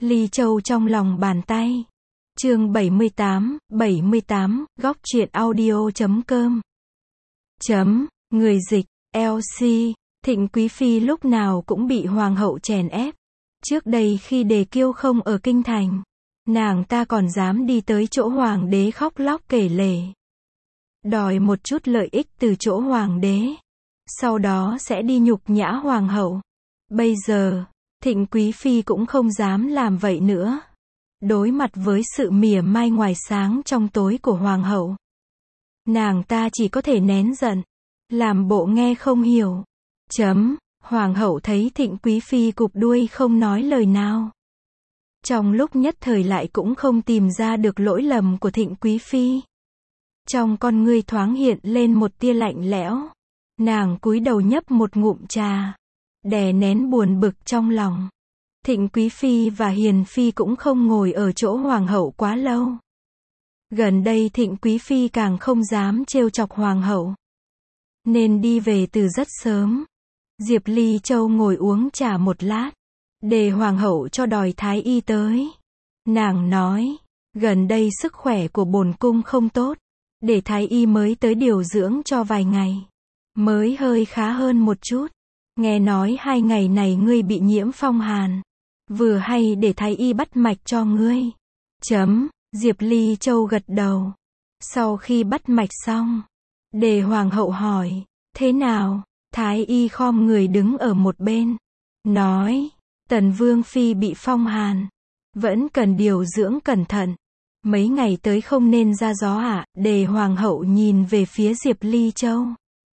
Ly Châu trong lòng bàn tay. Chương 78, góc truyện audio.com. Người dịch, LC, Thịnh Quý Phi lúc nào cũng bị hoàng hậu chèn ép. Trước đây khi Đề Kiêu không ở kinh thành, nàng ta còn dám đi tới chỗ hoàng đế khóc lóc kể lể. Đòi một chút lợi ích từ chỗ hoàng đế. Sau đó sẽ đi nhục nhã hoàng hậu. Bây giờ, Thịnh Quý Phi cũng không dám làm vậy nữa. Đối mặt với sự mỉa mai ngoài sáng trong tối của hoàng hậu, nàng ta chỉ có thể nén giận, làm bộ nghe không hiểu. Hoàng hậu thấy Thịnh Quý Phi cụp đuôi không nói lời nào. Trong lúc nhất thời lại cũng không tìm ra được lỗi lầm của Thịnh Quý Phi. Trong con ngươi thoáng hiện lên một tia lạnh lẽo. Nàng cúi đầu nhấp một ngụm trà, đè nén buồn bực trong lòng. Thịnh Quý Phi và Hiền Phi cũng không ngồi ở chỗ hoàng hậu quá lâu. Gần đây Thịnh Quý Phi càng không dám trêu chọc hoàng hậu, nên đi về từ rất sớm. Diệp Ly Châu ngồi uống trà một lát, để hoàng hậu cho đòi thái y tới. Nàng nói, gần đây sức khỏe của bổn cung không tốt, để thái y mới tới điều dưỡng cho vài ngày, mới hơi khá hơn một chút. Nghe nói 2 ngày này ngươi bị nhiễm phong hàn, vừa hay để thái y bắt mạch cho ngươi. Diệp Ly Châu gật đầu. Sau khi bắt mạch xong, đề hoàng hậu hỏi, thế nào? Thái y khom người đứng ở một bên, nói, Tần Vương Phi bị phong hàn, vẫn cần điều dưỡng cẩn thận. Mấy ngày tới không nên ra gió ạ. Đề hoàng hậu nhìn về phía Diệp Ly Châu.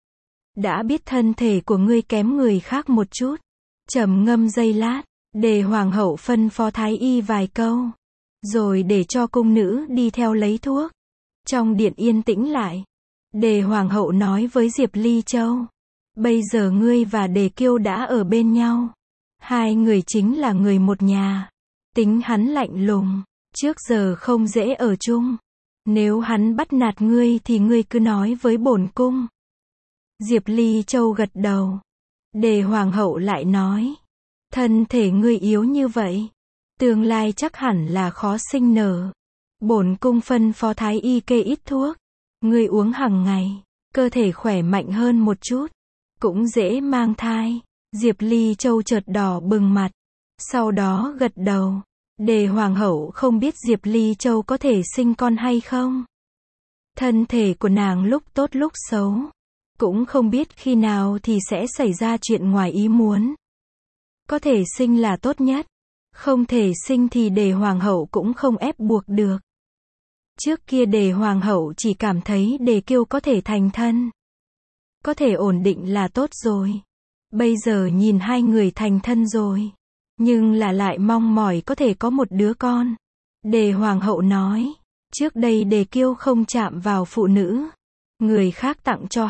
Đã biết thân thể của ngươi kém người khác một chút. Trầm ngâm giây lát, đề hoàng hậu phân phó thái y vài câu, rồi để cho cung nữ đi theo lấy thuốc. Trong điện yên tĩnh lại, đề hoàng hậu nói với Diệp Ly Châu, bây giờ ngươi và Đề Kiêu đã ở bên nhau. 2 người chính là người một nhà. Tính hắn lạnh lùng, trước giờ không dễ ở chung. Nếu hắn bắt nạt ngươi thì ngươi cứ nói với bổn cung. Diệp Ly Châu gật đầu. Đề hoàng hậu lại nói, thân thể ngươi yếu như vậy, tương lai chắc hẳn là khó sinh nở. Bổn cung phân phó thái y kê ít thuốc, ngươi uống hàng ngày, cơ thể khỏe mạnh hơn một chút, cũng dễ mang thai. Diệp Ly Châu chợt đỏ bừng mặt, sau đó gật đầu. Đề hoàng hậu không biết Diệp Ly Châu có thể sinh con hay không. Thân thể của nàng lúc tốt lúc xấu, cũng không biết khi nào thì sẽ xảy ra chuyện ngoài ý muốn. Có thể sinh là tốt nhất, không thể sinh thì đề hoàng hậu cũng không ép buộc được. Trước kia đề hoàng hậu chỉ cảm thấy Đề Kiêu có thể thành thân, có thể ổn định là tốt rồi. Bây giờ nhìn 2 người thành thân rồi, nhưng là lại mong mỏi có thể có một đứa con. Đề hoàng hậu nói, trước đây Đề Kiêu không chạm vào phụ nữ, người khác tặng cho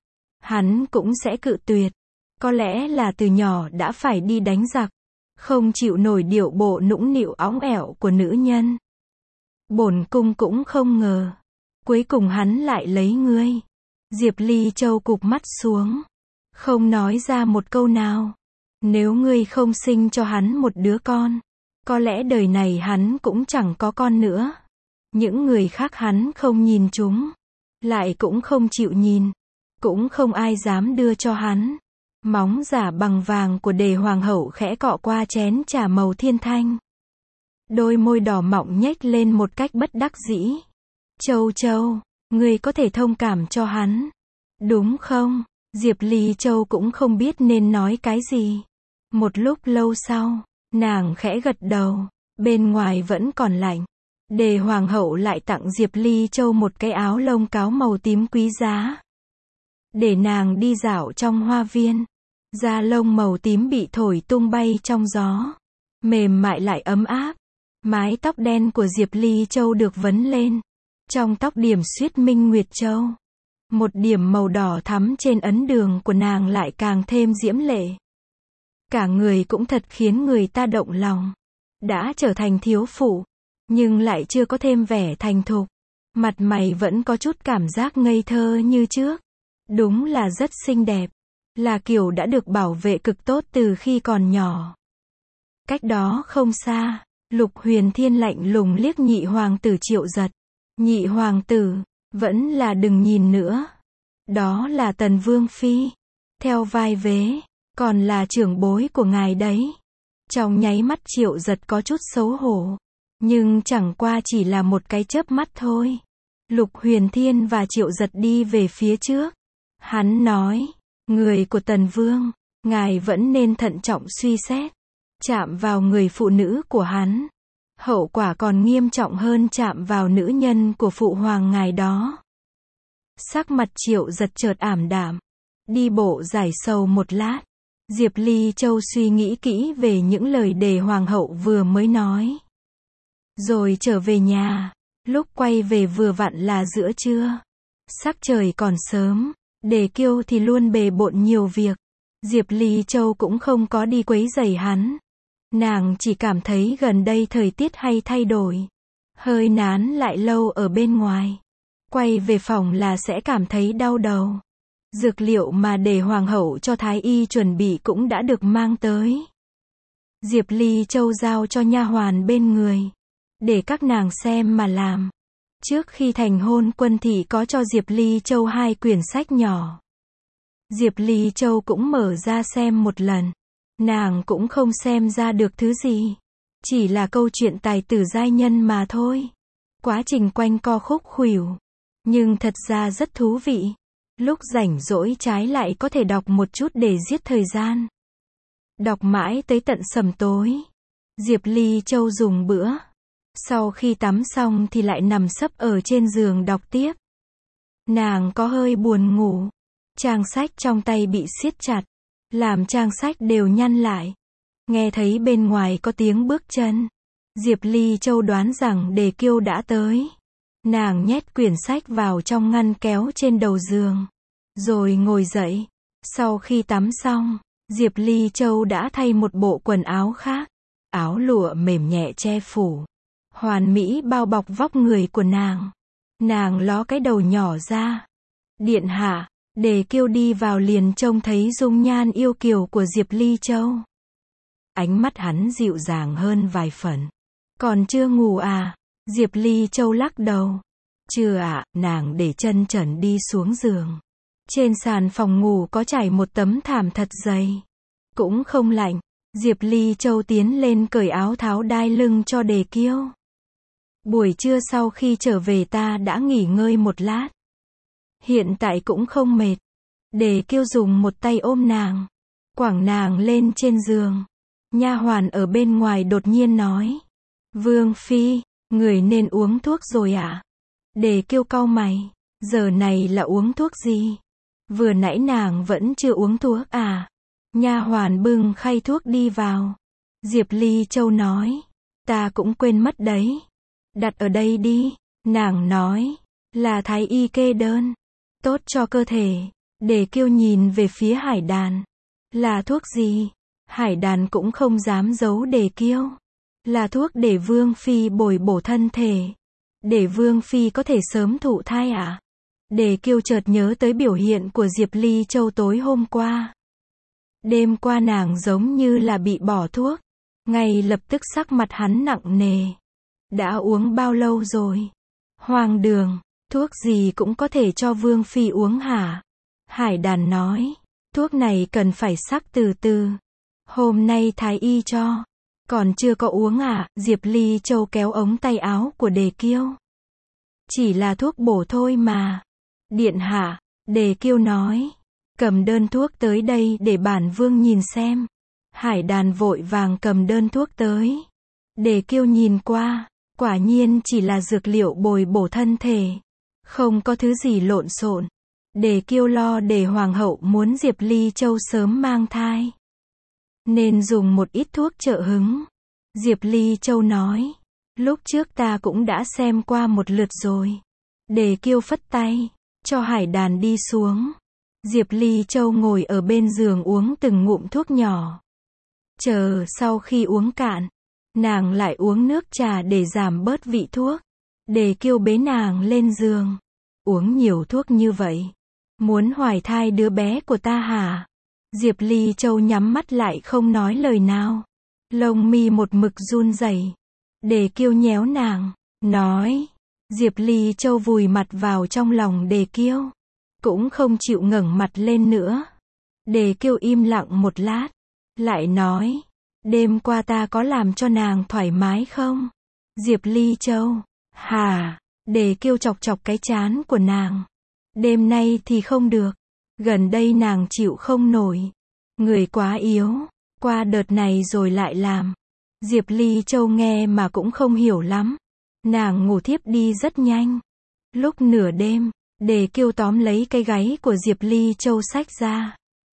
hắn cũng sẽ cự tuyệt. Có lẽ là từ nhỏ đã phải đi đánh giặc, không chịu nổi điệu bộ nũng nịu óng ẻo của nữ nhân. Bổn cung cũng không ngờ, cuối cùng hắn lại lấy ngươi. Diệp Ly Châu cụp mắt xuống, không nói ra một câu nào. Nếu ngươi không sinh cho hắn một đứa con, có lẽ đời này hắn cũng chẳng có con nữa. Những người khác hắn không nhìn chúng, lại cũng không chịu nhìn, cũng không ai dám đưa cho hắn. Móng giả bằng vàng của đề hoàng hậu khẽ cọ qua chén trà màu thiên thanh. Đôi môi đỏ mọng nhếch lên một cách bất đắc dĩ. Châu Châu, ngươi có thể thông cảm cho hắn, đúng không? Diệp Ly Châu cũng không biết nên nói cái gì. Một lúc lâu sau, nàng khẽ gật đầu. Bên ngoài vẫn còn lạnh. Đề hoàng hậu lại tặng Diệp Ly Châu một cái áo lông cáo màu tím quý giá, để nàng đi dạo trong hoa viên. Da lông màu tím bị thổi tung bay trong gió, mềm mại lại ấm áp. Mái tóc đen của Diệp Ly Châu được vấn lên, trong tóc điểm xuyết minh nguyệt châu. Một điểm màu đỏ thắm trên ấn đường của nàng lại càng thêm diễm lệ. Cả người cũng thật khiến người ta động lòng. Đã trở thành thiếu phụ, nhưng lại chưa có thêm vẻ thành thục. Mặt mày vẫn có chút cảm giác ngây thơ như trước. Đúng là rất xinh đẹp. Là kiểu đã được bảo vệ cực tốt từ khi còn nhỏ. Cách đó không xa, Lục Huyền Thiên lạnh lùng liếc nhị hoàng tử Triệu Giật. Nhị hoàng tử, vẫn là đừng nhìn nữa. Đó là Tần Vương Phi. Theo vai vế, còn là trưởng bối của ngài đấy. Trong nháy mắt Triệu Giật có chút xấu hổ. Nhưng chẳng qua chỉ là một cái chớp mắt thôi. Lục Huyền Thiên và Triệu Giật đi về phía trước. Hắn nói, người của Tần Vương, ngài vẫn nên thận trọng suy xét. Chạm vào người phụ nữ của hắn, hậu quả còn nghiêm trọng hơn chạm vào nữ nhân của phụ hoàng ngài đó. Sắc mặt Triệu Giật chợt ảm đạm. Đi bộ giải sầu một lát. Diệp Ly Châu suy nghĩ kỹ về những lời đề hoàng hậu vừa mới nói. Rồi trở về nhà. Lúc quay về vừa vặn là giữa trưa. Sắc trời còn sớm. Đề Kiêu thì luôn bề bộn nhiều việc. Diệp Ly Châu cũng không có đi quấy rầy hắn. Nàng chỉ cảm thấy gần đây thời tiết hay thay đổi. Hơi nán lại lâu ở bên ngoài. Quay về phòng là sẽ cảm thấy đau đầu. Dược liệu mà để hoàng hậu cho thái y chuẩn bị cũng đã được mang tới. Diệp Ly Châu giao cho nha hoàn bên người. Để các nàng xem mà làm. Trước khi thành hôn Quân thị có cho Diệp Ly Châu 2 quyển sách nhỏ. Diệp Ly Châu cũng mở ra xem một lần. Nàng cũng không xem ra được thứ gì. Chỉ là câu chuyện tài tử giai nhân mà thôi. Quá trình quanh co khúc khuỷu. Nhưng thật ra rất thú vị. Lúc rảnh rỗi trái lại có thể đọc một chút để giết thời gian. Đọc mãi tới tận sầm tối. Diệp Ly Châu dùng bữa. Sau khi tắm xong thì lại nằm sấp ở trên giường đọc tiếp. Nàng có hơi buồn ngủ. Trang sách trong tay bị siết chặt. Làm trang sách đều nhăn lại. Nghe thấy bên ngoài có tiếng bước chân. Diệp Ly Châu đoán rằng Đề Kiêu đã tới. Nàng nhét quyển sách vào trong ngăn kéo trên đầu giường. Rồi ngồi dậy. Sau khi tắm xong, Diệp Ly Châu đã thay một bộ quần áo khác. Áo lụa mềm nhẹ che phủ. Hoàn mỹ bao bọc vóc người của nàng. Nàng ló cái đầu nhỏ ra. Điện hạ. Đề Kiêu đi vào liền trông thấy dung nhan yêu kiều của Diệp Ly Châu. Ánh mắt hắn dịu dàng hơn vài phần. Còn chưa ngủ à? Diệp Ly Châu lắc đầu. Chưa ạ, nàng để chân trần đi xuống giường. Trên sàn phòng ngủ có trải một tấm thảm thật dày. Cũng không lạnh. Diệp Ly Châu tiến lên cởi áo tháo đai lưng cho Đề Kiêu. Buổi trưa sau khi trở về ta đã nghỉ ngơi một lát. Hiện tại cũng không mệt. Đề Kiêu dùng một tay ôm nàng. Quẳng nàng lên trên giường. Nha hoàn ở bên ngoài đột nhiên nói. Vương Phi, người nên uống thuốc rồi ạ. Đề Kiêu cau mày. Giờ này là uống thuốc gì? Vừa nãy nàng vẫn chưa uống thuốc à? Nha hoàn bưng khay thuốc đi vào. Diệp Ly Châu nói. Ta cũng quên mất đấy. Đặt ở đây đi. Nàng nói. Là thái y kê đơn. Tốt cho cơ thể. Đề Kiêu nhìn về phía Hải Đàn. Là thuốc gì? Hải Đàn cũng không dám giấu Đề Kiêu. Là thuốc để Vương Phi bồi bổ thân thể. Để Vương Phi có thể sớm thụ thai à? Đề Kiêu chợt nhớ tới biểu hiện của Diệp Ly Châu tối hôm qua. Đêm qua nàng giống như là bị bỏ thuốc. Ngay lập tức sắc mặt hắn nặng nề. Đã uống bao lâu rồi? Hoàng đường, thuốc gì cũng có thể cho Vương Phi uống hả? Hải Đàn nói. Thuốc này cần phải sắc từ từ. Hôm nay thái y cho. Còn chưa có uống à? Diệp Ly Châu kéo ống tay áo của Đề Kiêu. Chỉ là thuốc bổ thôi mà. Điện hạ, Đề Kiêu nói. Cầm đơn thuốc tới đây để bản vương nhìn xem. Hải Đàn vội vàng cầm đơn thuốc tới. Đề Kiêu nhìn qua. Quả nhiên chỉ là dược liệu bồi bổ thân thể. Không có thứ gì lộn xộn. Đề Kiêu lo để hoàng hậu muốn Diệp Ly Châu sớm mang thai. Nên dùng một ít thuốc trợ hứng. Diệp Ly Châu nói. Lúc trước ta cũng đã xem qua một lượt rồi. Đề Kiêu phất tay. Cho Hải Đàn đi xuống. Diệp Ly Châu ngồi ở bên giường uống từng ngụm thuốc nhỏ. Chờ sau khi uống cạn. Nàng lại uống nước trà để giảm bớt vị thuốc. Đề Kiêu bế nàng lên giường. Uống nhiều thuốc như vậy. Muốn hoài thai đứa bé của ta hả? Diệp Ly Châu nhắm mắt lại không nói lời nào. Lông mi một mực run rẩy. Đề Kiêu nhéo nàng, nói. Diệp Ly Châu vùi mặt vào trong lòng Đề Kiêu, cũng không chịu ngẩng mặt lên nữa. Đề Kiêu im lặng một lát, lại nói, đêm qua ta có làm cho nàng thoải mái không? Diệp Ly Châu, hả? Đề Kiêu chọc chọc cái trán của nàng. Đêm nay thì không được, gần đây nàng chịu không nổi, người quá yếu, qua đợt này rồi lại làm. Diệp Ly Châu nghe mà cũng không hiểu lắm. Nàng ngủ thiếp đi rất nhanh. Lúc nửa đêm, Đề Kiêu tóm lấy cái gáy của Diệp Ly Châu xách ra.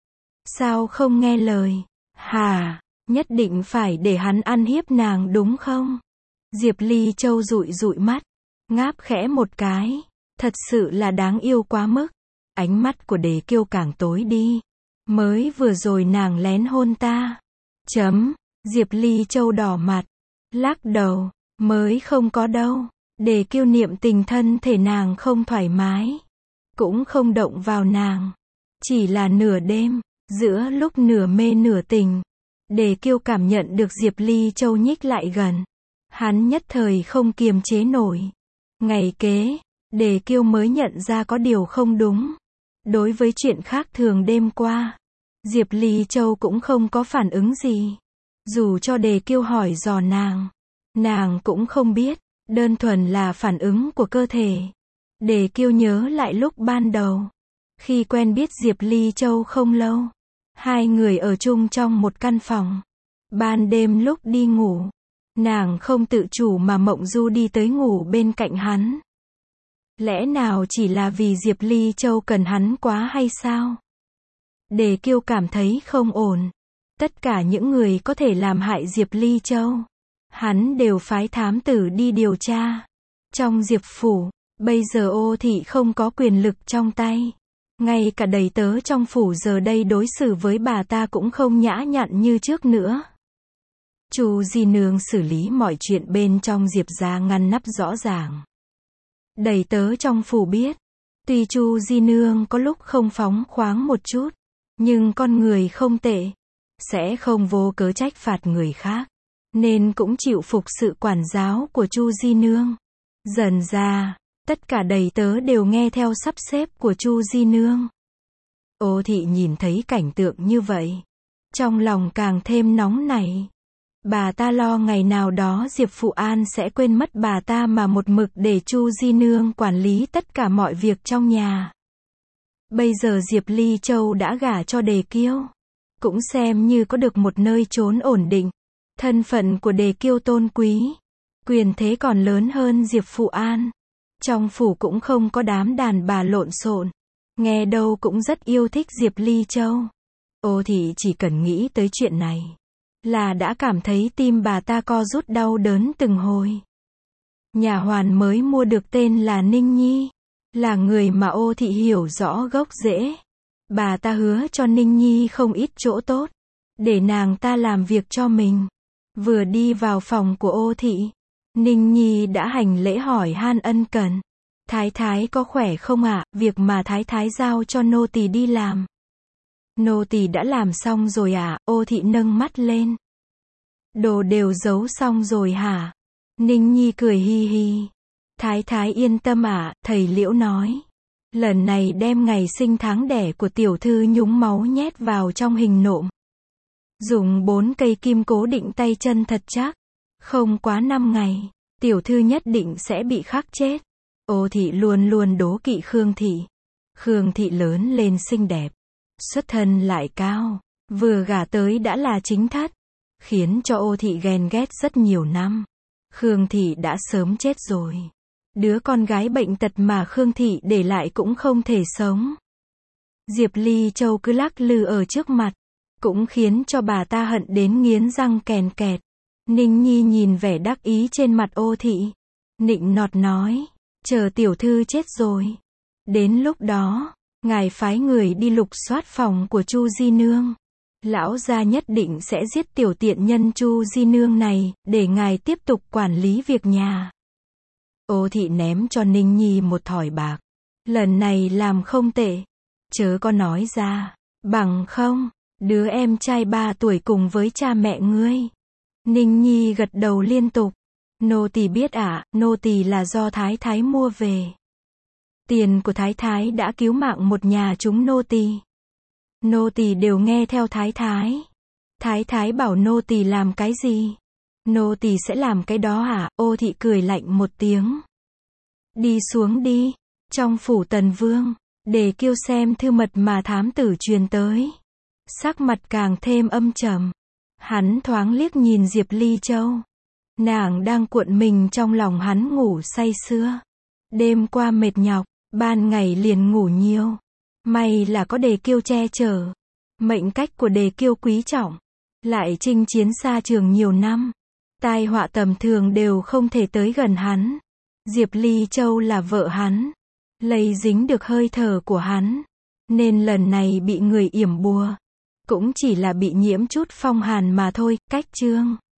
Sao không nghe lời? Hả? Nhất định phải để hắn ăn hiếp nàng đúng không? Diệp Ly Châu dụi dụi mắt, ngáp khẽ một cái. Thật sự là đáng yêu quá mức. Ánh mắt của Đề Kiêu càng tối đi. Mới vừa rồi nàng lén hôn ta. Diệp Ly Châu đỏ mặt, lắc đầu, mới không có đâu. Đề Kiêu niệm tình thân thể nàng không thoải mái, cũng không động vào nàng. Chỉ là nửa đêm, giữa lúc nửa mê nửa tình, Đề Kiêu cảm nhận được Diệp Ly Châu nhích lại gần. Hắn nhất thời không kiềm chế nổi. Ngày kế, Đề Kiêu mới nhận ra có điều không đúng. Đối với chuyện khác thường đêm qua, Diệp Ly Châu cũng không có phản ứng gì. Dù cho Đề Kiêu hỏi dò nàng cũng không biết, đơn thuần là phản ứng của cơ thể. Đề Kiêu nhớ lại lúc ban đầu, khi quen biết Diệp Ly Châu không lâu, hai người ở chung trong một căn phòng. Ban đêm lúc đi ngủ, nàng không tự chủ mà mộng du đi tới ngủ bên cạnh hắn. Lẽ nào chỉ là vì Diệp Ly Châu cần hắn quá hay sao? Đề Kiêu cảm thấy không ổn. Tất cả những người có thể làm hại Diệp Ly Châu, hắn đều phái thám tử đi điều tra. Trong Diệp phủ, bây giờ Ô thị không có quyền lực trong tay. Ngay cả đầy tớ trong phủ giờ đây đối xử với bà ta cũng không nhã nhặn như trước nữa. Chu Di Nương xử lý mọi chuyện bên trong Diệp gia ngăn nắp rõ ràng. Đầy tớ trong phủ biết, tuy Chu Di Nương có lúc không phóng khoáng một chút, nhưng con người không tệ, sẽ không vô cớ trách phạt người khác, nên cũng chịu phục sự quản giáo của Chu Di Nương. Dần ra, tất cả đầy tớ đều nghe theo sắp xếp của Chu Di Nương. Ô thị nhìn thấy cảnh tượng như vậy, trong lòng càng thêm nóng nảy. Bà ta lo ngày nào đó Diệp Phụ An sẽ quên mất bà ta mà một mực để Chu Di Nương quản lý tất cả mọi việc trong nhà. Bây giờ Diệp Ly Châu đã gả cho Đề Kiêu, cũng xem như có được một nơi trốn ổn định. Thân phận của Đề Kiêu tôn quý, quyền thế còn lớn hơn Diệp Phụ An. Trong phủ cũng không có đám đàn bà lộn xộn, nghe đâu cũng rất yêu thích Diệp Ly Châu. Ô thị chỉ cần nghĩ tới chuyện này, là đã cảm thấy tim bà ta co rút đau đớn từng hồi. Nhà hoàn mới mua được tên là Ninh Nhi, là người mà Ô thị hiểu rõ gốc rễ. Bà ta hứa cho Ninh Nhi không ít chỗ tốt, để nàng ta làm việc cho mình. Vừa đi vào phòng của Ô thị, Ninh Nhi đã hành lễ hỏi han ân cần. Thái thái có khỏe không ạ? Việc mà thái thái giao cho nô tỳ đi làm, nô tỳ đã làm xong rồi ạ. Ô thị nâng mắt lên. Đồ đều giấu xong rồi hả? Ninh Nhi cười hi hi. Thái thái yên tâm ạ, thầy Liễu nói. Lần này đem ngày sinh tháng đẻ của tiểu thư nhúng máu nhét vào trong hình nộm. Dùng 4 cây kim cố định tay chân thật chắc. Không quá 5 ngày, tiểu thư nhất định sẽ bị khắc chết. Ô thị luôn luôn đố kỵ Khương thị. Khương thị lớn lên xinh đẹp, xuất thân lại cao, vừa gả tới đã là chính thất, khiến cho Ô thị ghen ghét rất nhiều năm. Khương thị đã sớm chết rồi. Đứa con gái bệnh tật mà Khương thị để lại cũng không thể sống. Diệp Ly Châu cứ lắc lư ở trước mặt, cũng khiến cho bà ta hận đến nghiến răng kèn kẹt. Ninh Nhi nhìn vẻ đắc ý trên mặt Ô thị, nịnh nọt nói, chờ tiểu thư chết rồi, đến lúc đó, ngài phái người đi lục soát phòng của Chu Di Nương. Lão gia nhất định sẽ giết tiểu tiện nhân Chu Di Nương này, để ngài tiếp tục quản lý việc nhà. Ô thị ném cho Ninh Nhi một thỏi bạc. Lần này làm không tệ, chớ có nói ra, bằng không, đứa em trai 3 tuổi cùng với cha mẹ ngươi. Ninh Nhi gật đầu liên tục. Nô tỳ biết ạ, nô tỳ là do thái thái mua về. Tiền của thái thái đã cứu mạng một nhà chúng nô tỳ. Nô tỳ đều nghe theo thái thái. Thái thái bảo nô tỳ làm cái gì? Nô tỳ sẽ làm cái đó ạ. Ô thị cười lạnh một tiếng. Đi xuống đi. Trong phủ Tần Vương, để kêu xem thư mật mà thám tử truyền tới. Sắc mặt càng thêm âm trầm. Hắn thoáng liếc nhìn Diệp Ly Châu. Nàng đang cuộn mình trong lòng hắn ngủ say sưa. Đêm qua mệt nhọc, ban ngày liền ngủ nhiều. May là có Đề Kiêu che chở. Mệnh cách của Đề Kiêu quý trọng. Lại chinh chiến xa trường nhiều năm. Tai họa tầm thường đều không thể tới gần hắn. Diệp Ly Châu là vợ hắn. Lây dính được hơi thở của hắn. Nên lần này bị người yểm bùa. Cũng chỉ là bị nhiễm chút phong hàn mà thôi. Cách chương